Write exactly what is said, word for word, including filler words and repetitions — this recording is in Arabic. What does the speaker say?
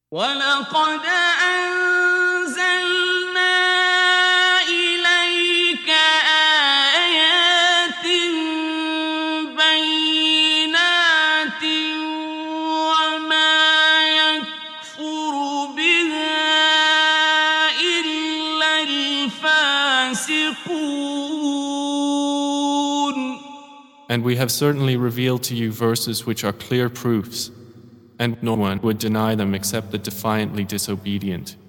وَلَقَدْ أَنزَلْنَا إِلَيْكَ آيَاتٍ بَيِّنَاتٍ وَمَا يَكْفُرُ بِهَا إِلَّا الْفَاسِقُونَ. And we have certainly revealed to you verses which are clear proofs, and no one would deny them except the defiantly disobedient.